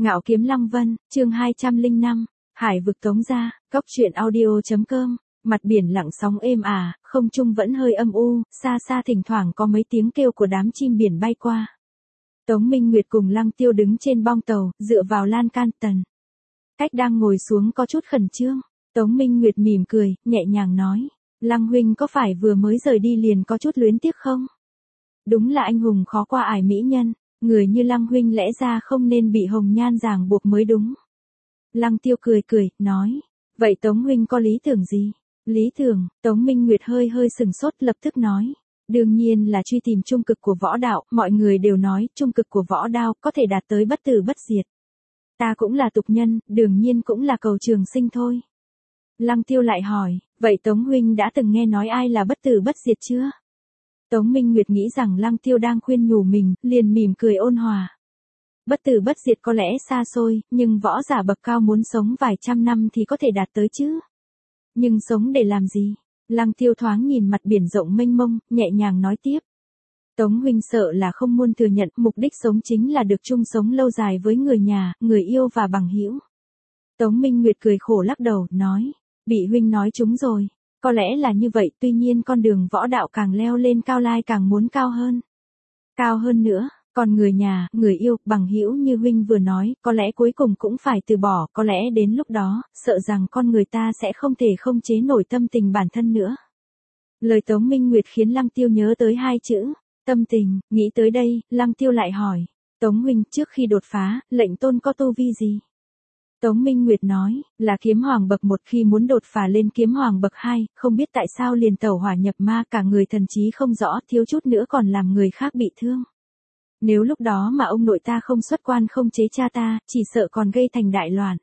Ngạo Kiếm Lăng Vân, chương 205, Hải vực Tống Gia, Góc truyện audio.com. Mặt biển lặng sóng êm ả, không trung vẫn hơi âm u, xa xa thỉnh thoảng có mấy tiếng kêu của đám chim biển bay qua. Tống Minh Nguyệt cùng Lăng Tiêu đứng trên bong tàu, dựa vào lan can tần. Cách đang ngồi xuống có chút khẩn trương. Tống Minh Nguyệt mỉm cười, nhẹ nhàng nói. Lăng huynh có phải vừa mới rời đi liền có chút luyến tiếc không? Đúng là anh hùng khó qua ải mỹ nhân. Người như Lăng huynh lẽ ra không nên bị hồng nhan ràng buộc mới đúng. Lăng Tiêu cười cười, nói. Vậy Tống huynh có lý tưởng gì? Lý tưởng, Tống Minh Nguyệt hơi sừng sốt lập tức nói. Đương nhiên là truy tìm trung cực của võ đạo, mọi người đều nói trung cực của võ đạo có thể đạt tới bất tử bất diệt. Ta cũng là tục nhân, đương nhiên cũng là cầu trường sinh thôi. Lăng Tiêu lại hỏi, vậy Tống huynh đã từng nghe nói ai là bất tử bất diệt chưa? Tống Minh Nguyệt nghĩ rằng Lăng Tiêu đang khuyên nhủ mình, liền mỉm cười ôn hòa. Bất tử bất diệt có lẽ xa xôi, nhưng võ giả bậc cao muốn sống vài trăm năm thì có thể đạt tới chứ. Nhưng sống để làm gì? Lăng Tiêu thoáng nhìn mặt biển rộng mênh mông, nhẹ nhàng nói tiếp. Tống huynh sợ là không muốn thừa nhận mục đích sống chính là được chung sống lâu dài với người nhà, người yêu và bằng hữu. Tống Minh Nguyệt cười khổ lắc đầu, nói. Bị huynh nói trúng rồi. Có lẽ là như vậy, tuy nhiên con đường võ đạo càng leo lên cao lai càng muốn cao hơn. Cao hơn nữa, còn người nhà, người yêu, bằng hữu như huynh vừa nói, có lẽ cuối cùng cũng phải từ bỏ, có lẽ đến lúc đó, sợ rằng con người ta sẽ không thể không chế nổi tâm tình bản thân nữa. Lời Tống Minh Nguyệt khiến Lăng Tiêu nhớ tới hai chữ, tâm tình, nghĩ tới đây, Lăng Tiêu lại hỏi, Tống huynh trước khi đột phá, lệnh tôn có tu vi gì? Tống Minh Nguyệt nói, là kiếm hoàng bậc 1 khi muốn đột phá lên kiếm hoàng bậc 2, không biết tại sao liền tẩu hỏa nhập ma cả người thần trí không rõ, thiếu chút nữa còn làm người khác bị thương. Nếu lúc đó mà ông nội ta không xuất quan không chế cha ta, chỉ sợ còn gây thành đại loạn.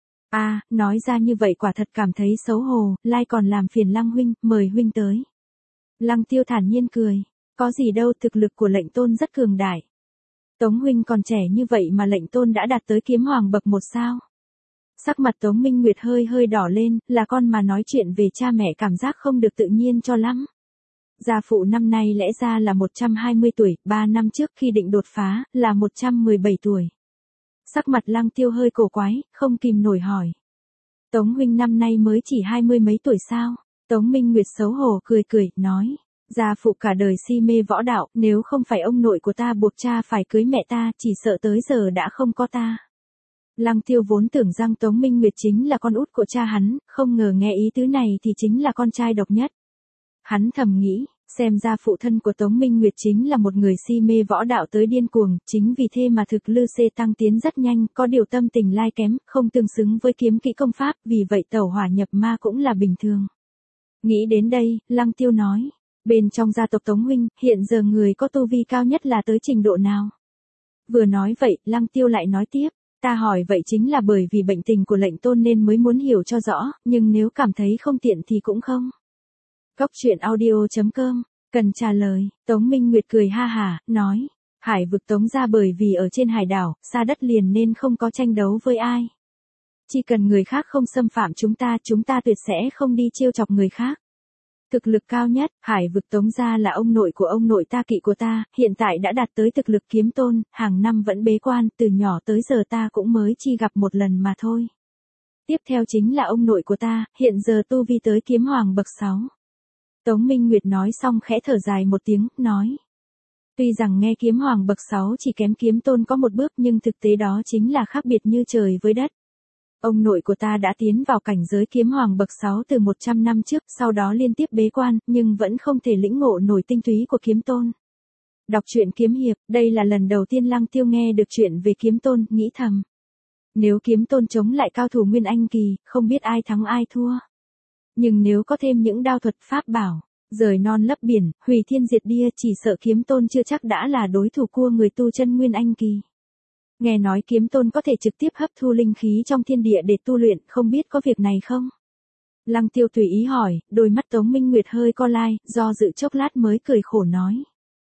Nói ra như vậy quả thật cảm thấy xấu hổ, lai còn làm phiền Lăng huynh, mời huynh tới. Lăng Tiêu thản nhiên cười, có gì đâu, thực lực của lệnh tôn rất cường đại. Tống huynh còn trẻ như vậy mà lệnh tôn đã đạt tới kiếm hoàng bậc 1 sao? Sắc mặt Tống Minh Nguyệt hơi đỏ lên, là con mà nói chuyện về cha mẹ cảm giác không được tự nhiên cho lắm. Gia phụ năm nay lẽ ra là 120 tuổi, 3 năm trước khi định đột phá, là 117 tuổi. Sắc mặt Lăng Tiêu hơi cổ quái, không kìm nổi hỏi. Tống huynh năm nay mới chỉ 20 mấy tuổi sao? Tống Minh Nguyệt xấu hổ cười, nói. Gia phụ cả đời si mê võ đạo, nếu không phải ông nội của ta buộc cha phải cưới mẹ ta, chỉ sợ tới giờ đã không có ta. Lăng Tiêu vốn tưởng rằng Tống Minh Nguyệt chính là con út của cha hắn, không ngờ nghe ý tứ này thì chính là con trai độc nhất. Hắn thầm nghĩ, xem ra phụ thân của Tống Minh Nguyệt chính là một người si mê võ đạo tới điên cuồng, chính vì thế mà thực lực tăng tiến rất nhanh, có điều tâm tình lai kém, không tương xứng với kiếm kỹ công pháp, vì vậy tẩu hỏa nhập ma cũng là bình thường. Nghĩ đến đây, Lăng Tiêu nói, bên trong gia tộc Tống huynh, hiện giờ người có tu vi cao nhất là tới trình độ nào? Vừa nói vậy, Lăng Tiêu lại nói tiếp. Ta hỏi vậy chính là bởi vì bệnh tình của lệnh tôn nên mới muốn hiểu cho rõ, nhưng nếu cảm thấy không tiện thì cũng không. Góc truyện audio.com, cần trả lời, Tống Minh Nguyệt cười ha hả, nói, hải vực Tống Gia bởi vì ở trên hải đảo, xa đất liền nên không có tranh đấu với ai. Chỉ cần người khác không xâm phạm chúng ta tuyệt sẽ không đi trêu chọc người khác. Thực lực cao nhất, hải vực Tống Gia là ông nội của ông nội ta kỵ của ta, hiện tại đã đạt tới thực lực kiếm tôn, hàng năm vẫn bế quan, từ nhỏ tới giờ ta cũng mới chỉ gặp một lần mà thôi. Tiếp theo chính là ông nội của ta, hiện giờ tu vi tới kiếm hoàng bậc 6. Tống Minh Nguyệt nói xong khẽ thở dài một tiếng, nói. Tuy rằng nghe kiếm hoàng bậc 6 chỉ kém kiếm tôn có một bước nhưng thực tế đó chính là khác biệt như trời với đất. Ông nội của ta đã tiến vào cảnh giới kiếm hoàng bậc 6 từ 100 năm trước, sau đó liên tiếp bế quan, nhưng vẫn không thể lĩnh ngộ nổi tinh túy của kiếm tôn. Đọc truyện kiếm hiệp, đây là lần đầu tiên Lăng Tiêu nghe được chuyện về kiếm tôn, nghĩ thầm. Nếu kiếm tôn chống lại cao thủ Nguyên Anh kỳ, không biết ai thắng ai thua. Nhưng nếu có thêm những đao thuật pháp bảo, rời non lấp biển, hủy thiên diệt địa, chỉ sợ kiếm tôn chưa chắc đã là đối thủ của người tu chân Nguyên Anh kỳ. Nghe nói kiếm tôn có thể trực tiếp hấp thu linh khí trong thiên địa để tu luyện, không biết có việc này không? Lăng Tiêu tùy ý hỏi, đôi mắt Tống Minh Nguyệt hơi co lai, do dự chốc lát mới cười khổ nói.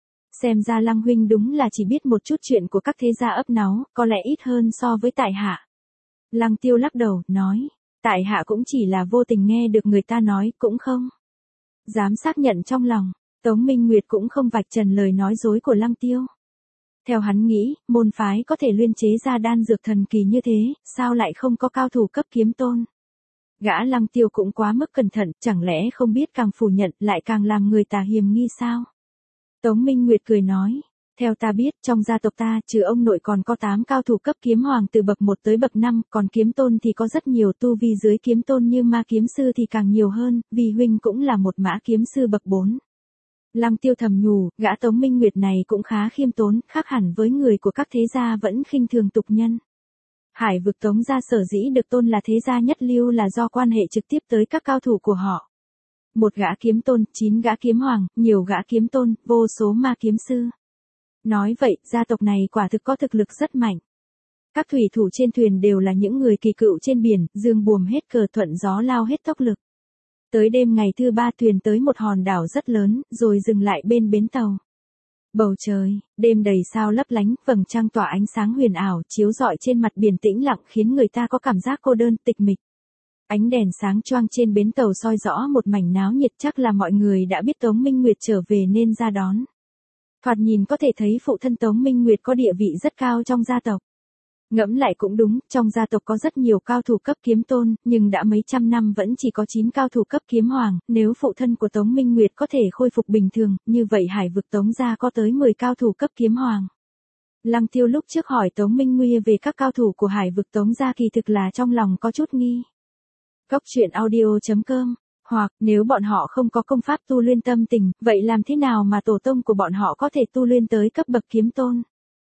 Xem ra Lăng huynh đúng là chỉ biết một chút chuyện của các thế gia ấp náu, có lẽ ít hơn so với tại hạ. Lăng Tiêu lắc đầu, nói, tại hạ cũng chỉ là vô tình nghe được người ta nói, cũng không dám xác nhận trong lòng. Tống Minh Nguyệt cũng không vạch trần lời nói dối của Lăng Tiêu. Theo hắn nghĩ, môn phái có thể luyện chế ra đan dược thần kỳ như thế, sao lại không có cao thủ cấp kiếm tôn? Gã Lăng Tiêu cũng quá mức cẩn thận, chẳng lẽ không biết càng phủ nhận lại càng làm người ta hiềm nghi sao? Tống Minh Nguyệt cười nói, theo ta biết, trong gia tộc ta, trừ ông nội còn có 8 cao thủ cấp kiếm hoàng từ bậc 1 tới bậc 5, còn kiếm tôn thì có rất nhiều, tu vi dưới kiếm tôn như ma kiếm sư thì càng nhiều hơn, vì huynh cũng là một mã kiếm sư bậc 4. Lăng Tiêu thầm nhủ, gã Tống Minh Nguyệt này cũng khá khiêm tốn, khác hẳn với người của các thế gia vẫn khinh thường tục nhân. Hải vực Tống gia sở dĩ được tôn là thế gia nhất lưu là do quan hệ trực tiếp tới các cao thủ của họ. Một gã kiếm tôn, 9 gã kiếm hoàng, nhiều gã kiếm tôn, vô số ma kiếm sư. Nói vậy, gia tộc này quả thực có thực lực rất mạnh. Các thủy thủ trên thuyền đều là những người kỳ cựu trên biển, dương buồm hết cờ thuận gió lao hết tốc lực. Tới đêm ngày thứ 3 thuyền tới một hòn đảo rất lớn, rồi dừng lại bên bến tàu. Bầu trời, đêm đầy sao lấp lánh, vầng trăng tỏa ánh sáng huyền ảo, chiếu rọi trên mặt biển tĩnh lặng khiến người ta có cảm giác cô đơn, tịch mịch. Ánh đèn sáng choang trên bến tàu soi rõ một mảnh náo nhiệt, chắc là mọi người đã biết Tống Minh Nguyệt trở về nên ra đón. Thoạt nhìn có thể thấy phụ thân Tống Minh Nguyệt có địa vị rất cao trong gia tộc. Ngẫm lại cũng đúng, trong gia tộc có rất nhiều cao thủ cấp kiếm tôn, nhưng đã mấy trăm năm vẫn chỉ có 9 cao thủ cấp kiếm hoàng, nếu phụ thân của Tống Minh Nguyệt có thể khôi phục bình thường, như vậy hải vực Tống gia có tới 10 cao thủ cấp kiếm hoàng. Lăng Tiêu lúc trước hỏi Tống Minh Nguy về các cao thủ của hải vực Tống gia kỳ thực là trong lòng có chút nghi. Cốc truyện audio.com. Hoặc, nếu bọn họ không có công pháp tu luyện tâm tình, vậy làm thế nào mà tổ tông của bọn họ có thể tu luyện tới cấp bậc kiếm tôn?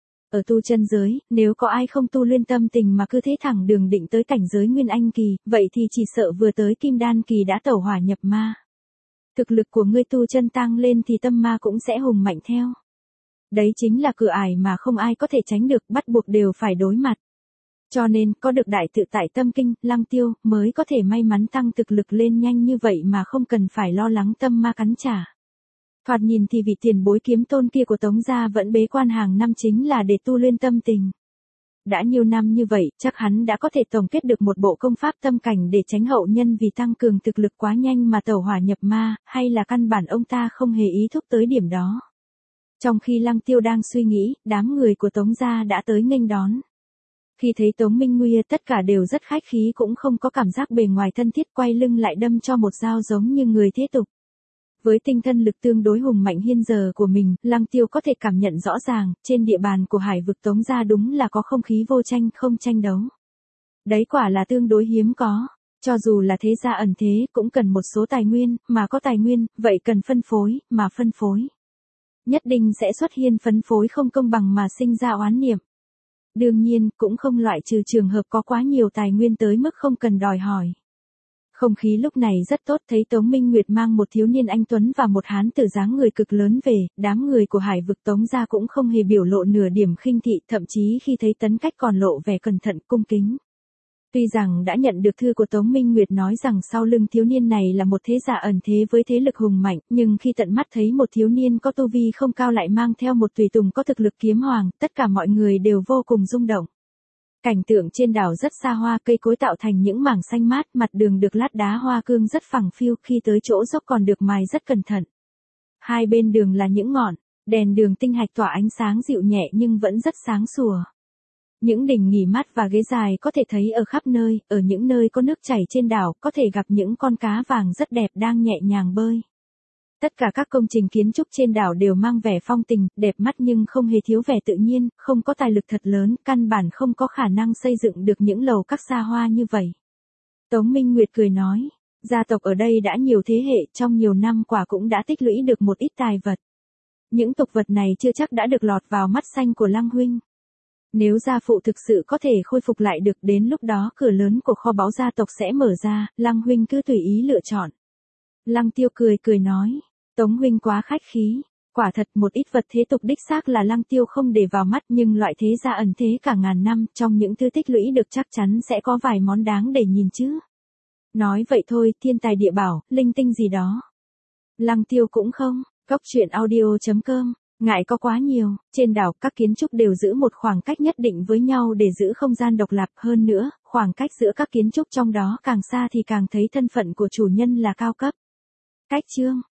Ở tu chân giới, nếu có ai không tu luyện tâm tình mà cứ thế thẳng đường định tới cảnh giới Nguyên Anh kỳ, vậy thì chỉ sợ vừa tới Kim Đan kỳ đã tẩu hỏa nhập ma. Thực lực của ngươi tu chân tăng lên thì tâm ma cũng sẽ hùng mạnh theo. Đấy chính là cửa ải mà không ai có thể tránh được, bắt buộc đều phải đối mặt. Cho nên, có được đại tự tại tâm kinh, Lăng Tiêu, mới có thể may mắn tăng thực lực lên nhanh như vậy mà không cần phải lo lắng tâm ma cắn trả. Thoạt nhìn thì vị tiền bối kiếm tôn kia của Tống gia vẫn bế quan hàng năm chính là để tu luyện tâm tình. Đã nhiều năm như vậy, chắc hắn đã có thể tổng kết được một bộ công pháp tâm cảnh để tránh hậu nhân vì tăng cường thực lực quá nhanh mà tẩu hỏa nhập ma, hay là căn bản ông ta không hề ý thức tới điểm đó. Trong khi Lăng Tiêu đang suy nghĩ, đám người của Tống gia đã tới nghênh đón. Khi thấy Tống Minh Nguy tất cả đều rất khách khí cũng không có cảm giác bề ngoài thân thiết, quay lưng lại đâm cho một dao giống như người thế tục. Với tinh thần lực tương đối hùng mạnh hiện giờ của mình, Lăng Tiêu có thể cảm nhận rõ ràng, trên địa bàn của hải vực Tống gia đúng là có không khí vô tranh, không tranh đấu. Đấy quả là tương đối hiếm có. Cho dù là thế gia ẩn thế, cũng cần một số tài nguyên, mà có tài nguyên, vậy cần phân phối, mà phân phối. Nhất định sẽ xuất hiện phân phối không công bằng mà sinh ra oán niệm. Đương nhiên, cũng không loại trừ trường hợp có quá nhiều tài nguyên tới mức không cần đòi hỏi. Không khí lúc này rất tốt, thấy Tống Minh Nguyệt mang một thiếu niên anh tuấn và một hán tử dáng người cực lớn về, đám người của hải vực Tống gia cũng không hề biểu lộ nửa điểm khinh thị, thậm chí khi thấy Tấn Cách còn lộ vẻ cẩn thận, cung kính. Tuy rằng đã nhận được thư của Tống Minh Nguyệt nói rằng sau lưng thiếu niên này là một thế gia ẩn thế với thế lực hùng mạnh, nhưng khi tận mắt thấy một thiếu niên có tu vi không cao lại mang theo một tùy tùng có thực lực kiếm hoàng, tất cả mọi người đều vô cùng rung động. Cảnh tượng trên đảo rất xa hoa, cây cối tạo thành những mảng xanh mát, mặt đường được lát đá hoa cương rất phẳng phiu, khi tới chỗ dốc còn được mài rất cẩn thận. Hai bên đường là những ngọn đèn đường tinh hạch tỏa ánh sáng dịu nhẹ nhưng vẫn rất sáng sủa. Những đình nghỉ mát và ghế dài có thể thấy ở khắp nơi, ở những nơi có nước chảy trên đảo, có thể gặp những con cá vàng rất đẹp đang nhẹ nhàng bơi. Tất cả các công trình kiến trúc trên đảo đều mang vẻ phong tình, đẹp mắt nhưng không hề thiếu vẻ tự nhiên, không có tài lực thật lớn, căn bản không có khả năng xây dựng được những lầu các xa hoa như vậy. Tống Minh Nguyệt cười nói, gia tộc ở đây đã nhiều thế hệ, trong nhiều năm quả cũng đã tích lũy được một ít tài vật. Những tục vật này chưa chắc đã được lọt vào mắt xanh của Lăng huynh. Nếu gia phụ thực sự có thể khôi phục lại được, đến lúc đó cửa lớn của kho báu gia tộc sẽ mở ra, Lăng huynh cứ tùy ý lựa chọn. Lăng Tiêu cười nói, Tống huynh quá khách khí, quả thật một ít vật thế tục đích xác là Lăng Tiêu không để vào mắt, nhưng loại thế gia ẩn thế cả ngàn năm, trong những thứ tích lũy được chắc chắn sẽ có vài món đáng để nhìn chứ. Nói vậy thôi, thiên tài địa bảo, linh tinh gì đó. Lăng Tiêu cũng không, cốc truyện audio.com. Ngại có quá nhiều, trên đảo các kiến trúc đều giữ một khoảng cách nhất định với nhau để giữ không gian độc lập, hơn nữa, khoảng cách giữa các kiến trúc trong đó càng xa thì càng thấy thân phận của chủ nhân là cao cấp. Cách chương